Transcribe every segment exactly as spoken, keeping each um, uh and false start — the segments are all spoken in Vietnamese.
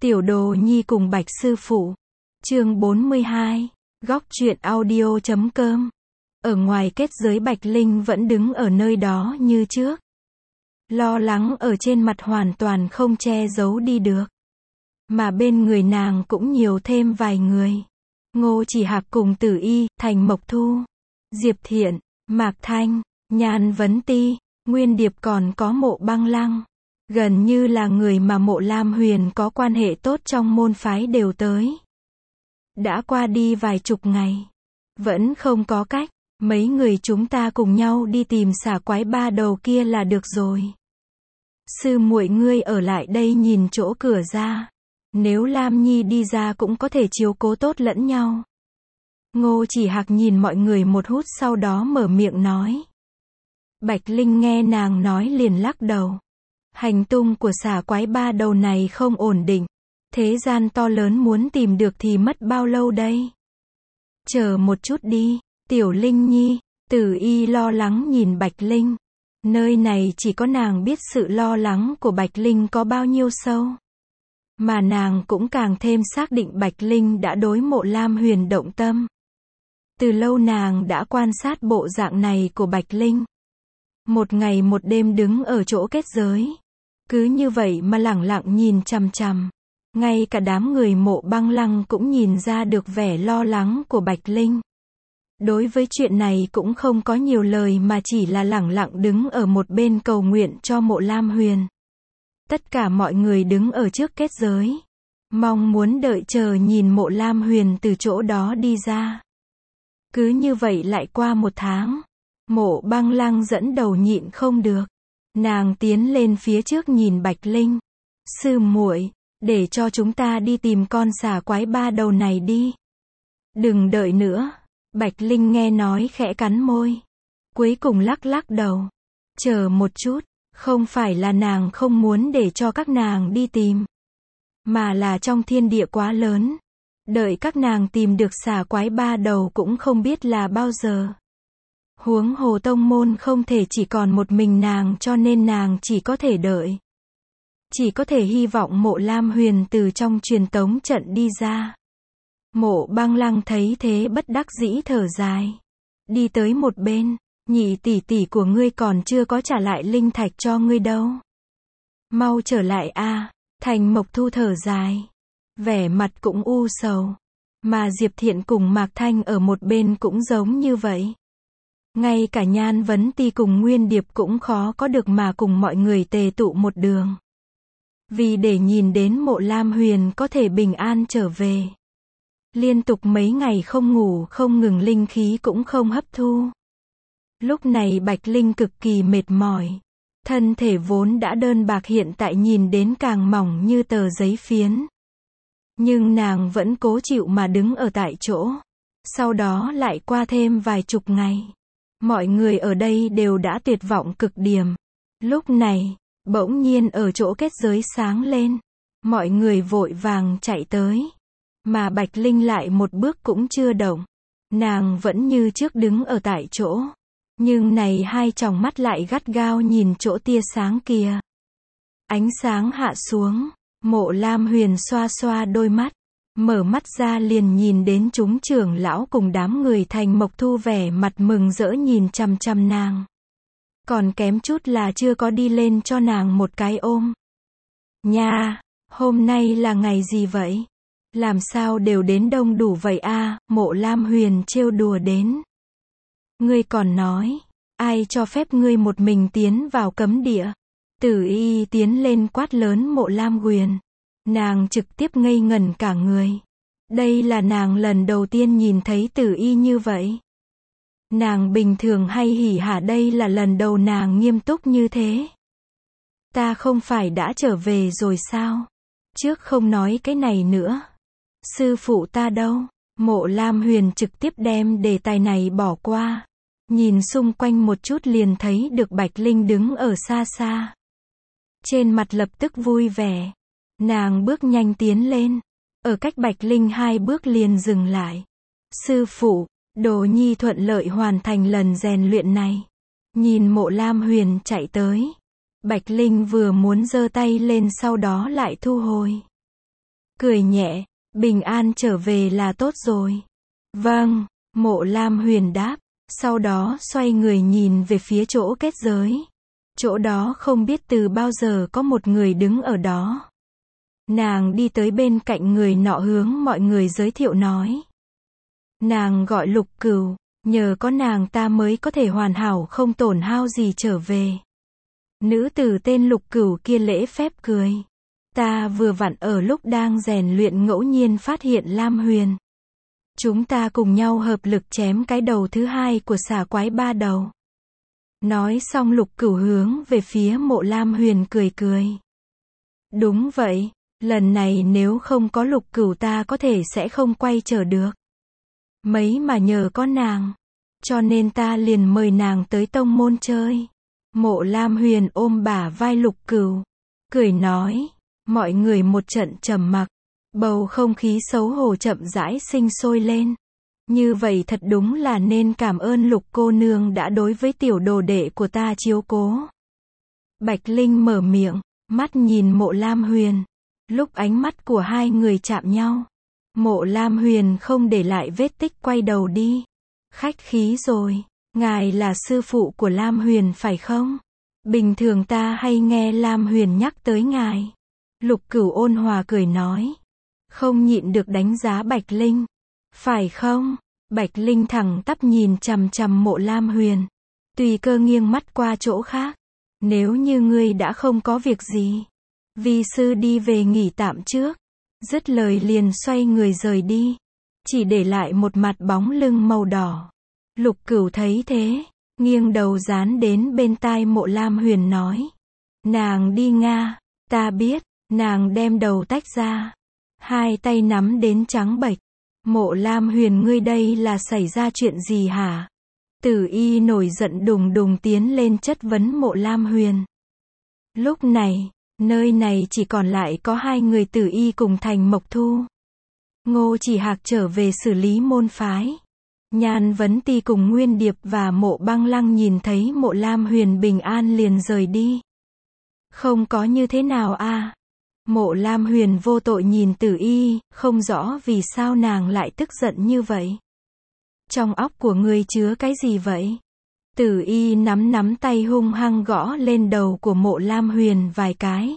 Tiểu Đồ Nhi cùng Bạch Sư Phụ. Chương bốn mươi hai. Góc truyện audio chấm com. Ở ngoài kết giới Bạch Linh vẫn đứng ở nơi đó như trước. Lo lắng ở trên mặt hoàn toàn không che giấu đi được. Mà bên người nàng cũng nhiều thêm vài người. Ngô Chỉ Hạc cùng Tử Y, Thành Mộc Thu, Diệp Thiện, Mạc Thanh, Nhan Vấn Ti, Nguyên Điệp còn có Mộ Băng Lăng. Gần như là người mà Mộ Lam Huyền có quan hệ tốt trong môn phái đều tới. Đã qua đi vài chục ngày. Vẫn không có cách. Mấy người chúng ta cùng nhau đi tìm xà quái ba đầu kia là được rồi. Sư muội ngươi ở lại đây nhìn chỗ cửa ra. Nếu Lam Nhi đi ra cũng có thể chiếu cố tốt lẫn nhau. Ngô Chỉ Hạc nhìn mọi người một hút sau đó mở miệng nói. Bạch Linh nghe nàng nói liền lắc đầu. Hành tung của xà quái ba đầu này không ổn định. Thế gian to lớn muốn tìm được thì mất bao lâu đây? Chờ một chút đi, Tiểu Linh Nhi. Tử Y lo lắng nhìn Bạch Linh. Nơi này chỉ có nàng biết sự lo lắng của Bạch Linh có bao nhiêu sâu. Mà nàng cũng càng thêm xác định Bạch Linh đã đối Mộ Lam Huyền động tâm. Từ lâu nàng đã quan sát bộ dạng này của Bạch Linh. Một ngày một đêm đứng ở chỗ kết giới. Cứ như vậy mà lẳng lặng nhìn chằm chằm. Ngay cả đám người Mộ Băng Lăng cũng nhìn ra được vẻ lo lắng của Bạch Linh. Đối với chuyện này cũng không có nhiều lời mà chỉ là lẳng lặng đứng ở một bên cầu nguyện cho Mộ Lam Huyền. Tất cả mọi người đứng ở trước kết giới. Mong muốn đợi chờ nhìn Mộ Lam Huyền từ chỗ đó đi ra. Cứ như vậy lại qua một tháng. Mộ Băng Lăng dẫn đầu nhịn không được. Nàng tiến lên phía trước nhìn Bạch Linh. Sư muội, để cho chúng ta đi tìm con xà quái ba đầu này đi. Đừng đợi nữa. Bạch Linh nghe nói khẽ cắn môi. Cuối cùng lắc lắc đầu. Chờ một chút. Không phải là nàng không muốn để cho các nàng đi tìm. Mà là trong thiên địa quá lớn. Đợi các nàng tìm được xà quái ba đầu cũng không biết là bao giờ. Huống hồ tông môn không thể chỉ còn một mình nàng cho nên nàng chỉ có thể đợi. Chỉ có thể hy vọng Mộ Lam Huyền từ trong truyền tống trận đi ra. Mộ Băng Lăng thấy thế bất đắc dĩ thở dài. Đi tới một bên. Nhị tỷ tỷ của ngươi còn chưa có trả lại linh thạch cho ngươi đâu. Mau trở lại a. Thành Mộc Thu thở dài. Vẻ mặt cũng u sầu. Mà Diệp Thiện cùng Mạc Thanh ở một bên cũng giống như vậy. Ngay cả Nhan Vấn Ti cùng Nguyên Điệp cũng khó có được mà cùng mọi người tề tụ một đường. Vì để nhìn đến Mộ Lam Huyền có thể bình an trở về. Liên tục mấy ngày không ngủ không ngừng linh khí cũng không hấp thu. Lúc này Bạch Linh cực kỳ mệt mỏi. Thân thể vốn đã đơn bạc hiện tại nhìn đến càng mỏng như tờ giấy phiến. Nhưng nàng vẫn cố chịu mà đứng ở tại chỗ. Sau đó lại qua thêm vài chục ngày. Mọi người ở đây đều đã tuyệt vọng cực điểm. Lúc này, bỗng nhiên ở chỗ kết giới sáng lên. Mọi người vội vàng chạy tới. Mà Bạch Linh lại một bước cũng chưa động. Nàng vẫn như trước đứng ở tại chỗ. Nhưng này hai tròng mắt lại gắt gao nhìn chỗ tia sáng kia. Ánh sáng hạ xuống. Mộ Lam Huyền xoa xoa đôi mắt. Mở mắt ra liền nhìn đến chúng trưởng lão cùng đám người Thành Mộc Thu vẻ mặt mừng rỡ nhìn chằm chằm nàng. Còn kém chút là chưa có đi lên cho nàng một cái ôm. Nha, hôm nay là ngày gì vậy? Làm sao đều đến đông đủ vậy a? Mộ Lam Huyền trêu đùa đến. Ngươi còn nói, ai cho phép ngươi một mình tiến vào cấm địa? Tử Y tiến lên quát lớn Mộ Lam Huyền. Nàng trực tiếp ngây ngẩn cả người. Đây là nàng lần đầu tiên nhìn thấy Tử Y như vậy. Nàng bình thường hay hỉ hả, đây là lần đầu nàng nghiêm túc như thế. Ta không phải đã trở về rồi sao? Trước không nói cái này nữa. Sư phụ ta đâu? Mộ Lam Huyền trực tiếp đem đề tài này bỏ qua. Nhìn xung quanh một chút liền thấy được Bạch Linh đứng ở xa xa. Trên mặt lập tức vui vẻ. Nàng bước nhanh tiến lên. Ở cách Bạch Linh hai bước liền dừng lại. Sư phụ, Đồ Nhi thuận lợi hoàn thành lần rèn luyện này. Nhìn Mộ Lam Huyền chạy tới. Bạch Linh vừa muốn giơ tay lên sau đó lại thu hồi. cười nhẹ, bình an trở về là tốt rồi. Vâng, Mộ Lam Huyền đáp, sau đó xoay người nhìn về phía chỗ kết giới. Chỗ đó không biết từ bao giờ có một người đứng ở đó. Nàng đi tới bên cạnh người nọ hướng mọi người giới thiệu nói. Nàng gọi Lục Cửu, nhờ có nàng ta mới có thể hoàn hảo không tổn hao gì trở về. Nữ tử tên Lục Cửu kia lễ phép cười. Ta vừa vặn ở lúc đang rèn luyện ngẫu nhiên phát hiện Lam Huyền. Chúng ta cùng nhau hợp lực chém cái đầu thứ hai của xà quái ba đầu. Nói xong Lục Cửu hướng về phía Mộ Lam Huyền cười cười. Đúng vậy, lần này nếu không có Lục Cửu ta có thể sẽ không quay trở được. Mấy mà nhờ có nàng, cho nên ta liền mời nàng tới tông môn chơi. Mộ Lam Huyền ôm bả vai Lục Cửu, cười nói, mọi người một trận trầm mặc, bầu không khí xấu hổ chậm rãi sinh sôi lên. Như vậy thật đúng là nên cảm ơn Lục cô nương đã đối với tiểu đồ đệ của ta chiếu cố. Bạch Linh mở miệng, mắt nhìn Mộ Lam Huyền. Lúc ánh mắt của hai người chạm nhau, Mộ Lam Huyền không để lại vết tích quay đầu đi. Khách khí rồi, ngài là sư phụ của Lam Huyền phải không? Bình thường ta hay nghe Lam Huyền nhắc tới ngài. Lục Cửu ôn hòa cười nói. Không nhịn được đánh giá Bạch Linh. Phải không? Bạch Linh thẳng tắp nhìn chằm chằm Mộ Lam Huyền. Tùy cơ nghiêng mắt qua chỗ khác. Nếu như ngươi đã không có việc gì, vi sư đi về nghỉ tạm trước. Dứt lời liền xoay người rời đi. Chỉ để lại một mặt bóng lưng màu đỏ. Lục Cửu thấy thế, nghiêng đầu dán đến bên tai Mộ Lam Huyền nói. Nàng đi Nga, ta biết, nàng đem đầu tách ra. Hai tay nắm đến trắng bệch. Mộ Lam Huyền ngươi đây là xảy ra chuyện gì hả? Tử Y nổi giận đùng đùng tiến lên chất vấn Mộ Lam Huyền. Lúc này, nơi này chỉ còn lại có hai người Tử Y cùng Thành Mộc Thu. Ngô Chỉ Hạc trở về xử lý môn phái. Nhan Vấn Ti cùng Nguyên Điệp và Mộ Băng Lăng nhìn thấy Mộ Lam Huyền bình an liền rời đi. Không có như thế nào a? À? Mộ Lam Huyền vô tội nhìn Tử Y, không rõ vì sao nàng lại tức giận như vậy. Trong óc của ngươi chứa cái gì vậy? Tử Y nắm nắm tay hung hăng gõ lên đầu của Mộ Lam Huyền vài cái.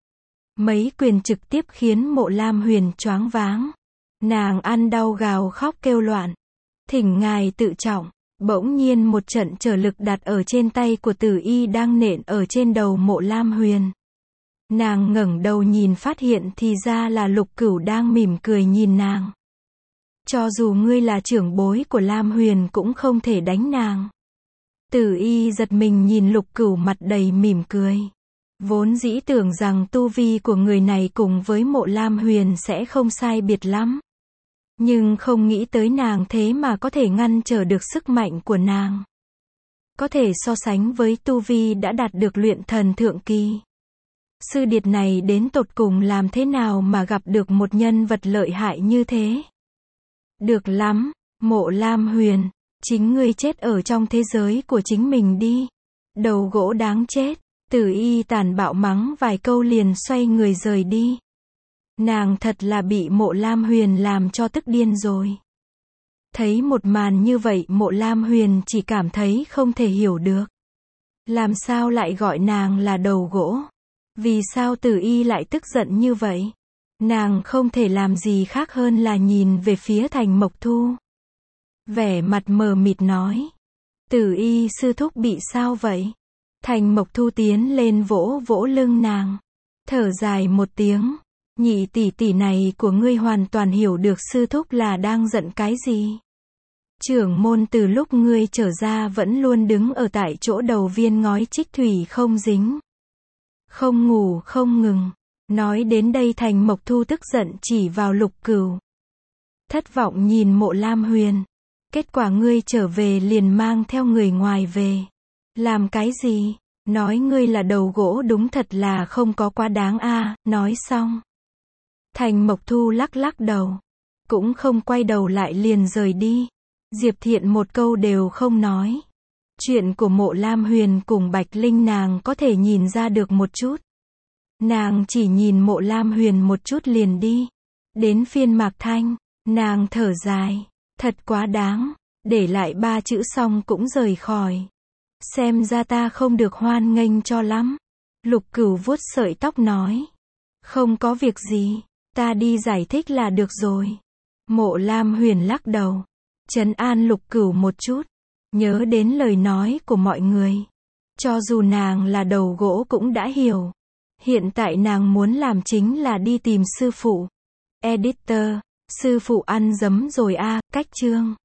Mấy quyền trực tiếp khiến Mộ Lam Huyền choáng váng. Nàng ăn đau gào khóc kêu loạn. Thỉnh ngài tự trọng. Bỗng nhiên một trận trở lực đặt ở trên tay của Tử Y đang nện ở trên đầu Mộ Lam Huyền. Nàng ngẩng đầu nhìn phát hiện thì ra là Lục Cửu đang mỉm cười nhìn nàng. Cho dù ngươi là trưởng bối của Lam Huyền cũng không thể đánh nàng. Tử Y giật mình nhìn Lục Cửu mặt đầy mỉm cười. Vốn dĩ tưởng rằng tu vi của người này cùng với Mộ Lam Huyền sẽ không sai biệt lắm. Nhưng không nghĩ tới nàng thế mà có thể ngăn trở được sức mạnh của nàng. Có thể so sánh với tu vi đã đạt được luyện thần thượng kỳ. Sư điệt này đến tột cùng làm thế nào mà gặp được một nhân vật lợi hại như thế? Được lắm, Mộ Lam Huyền, chính ngươi chết ở trong thế giới của chính mình đi. Đầu gỗ đáng chết. Tử Y tàn bạo mắng vài câu liền xoay người rời đi. Nàng thật là bị Mộ Lam Huyền làm cho tức điên rồi. Thấy một màn như vậy Mộ Lam Huyền chỉ cảm thấy không thể hiểu được. Làm sao lại gọi nàng là đầu gỗ? Vì sao Tử Y lại tức giận như vậy? Nàng không thể làm gì khác hơn là nhìn về phía Thành Mộc Thu. Vẻ mặt mờ mịt nói. Tử Y sư thúc bị sao vậy? Thành Mộc Thu tiến lên vỗ vỗ lưng nàng. Thở dài một tiếng. Nhị tỷ tỷ này của ngươi hoàn toàn hiểu được sư thúc là đang giận cái gì. Trưởng môn từ lúc ngươi trở ra vẫn luôn đứng ở tại chỗ đầu viên ngói trích thủy không dính. Không ngủ không ngừng. Nói đến đây Thành Mộc Thu tức giận chỉ vào Lục Cửu. Thất vọng nhìn Mộ Lam Huyền. Kết quả ngươi trở về liền mang theo người ngoài về. Làm cái gì? Nói ngươi là đầu gỗ đúng thật là không có quá đáng a. À, nói xong. Thành Mộc Thu lắc lắc đầu. Cũng không quay đầu lại liền rời đi. Diệp Thiện một câu đều không nói. Chuyện của Mộ Lam Huyền cùng Bạch Linh nàng có thể nhìn ra được một chút. Nàng chỉ nhìn Mộ Lam Huyền một chút liền đi. Đến phiên Mạc Thanh, nàng thở dài. Thật quá đáng. Để lại ba chữ xong cũng rời khỏi. Xem ra ta không được hoan nghênh cho lắm. Lục Cửu vuốt sợi tóc nói. Không có việc gì. Ta đi giải thích là được rồi. Mộ Lam Huyền lắc đầu. Trấn an Lục Cửu một chút. Nhớ đến lời nói của mọi người. Cho dù nàng là đầu gỗ cũng đã hiểu. Hiện tại nàng muốn làm chính là đi tìm sư phụ. Editor, sư phụ ăn dấm rồi a, cách chương.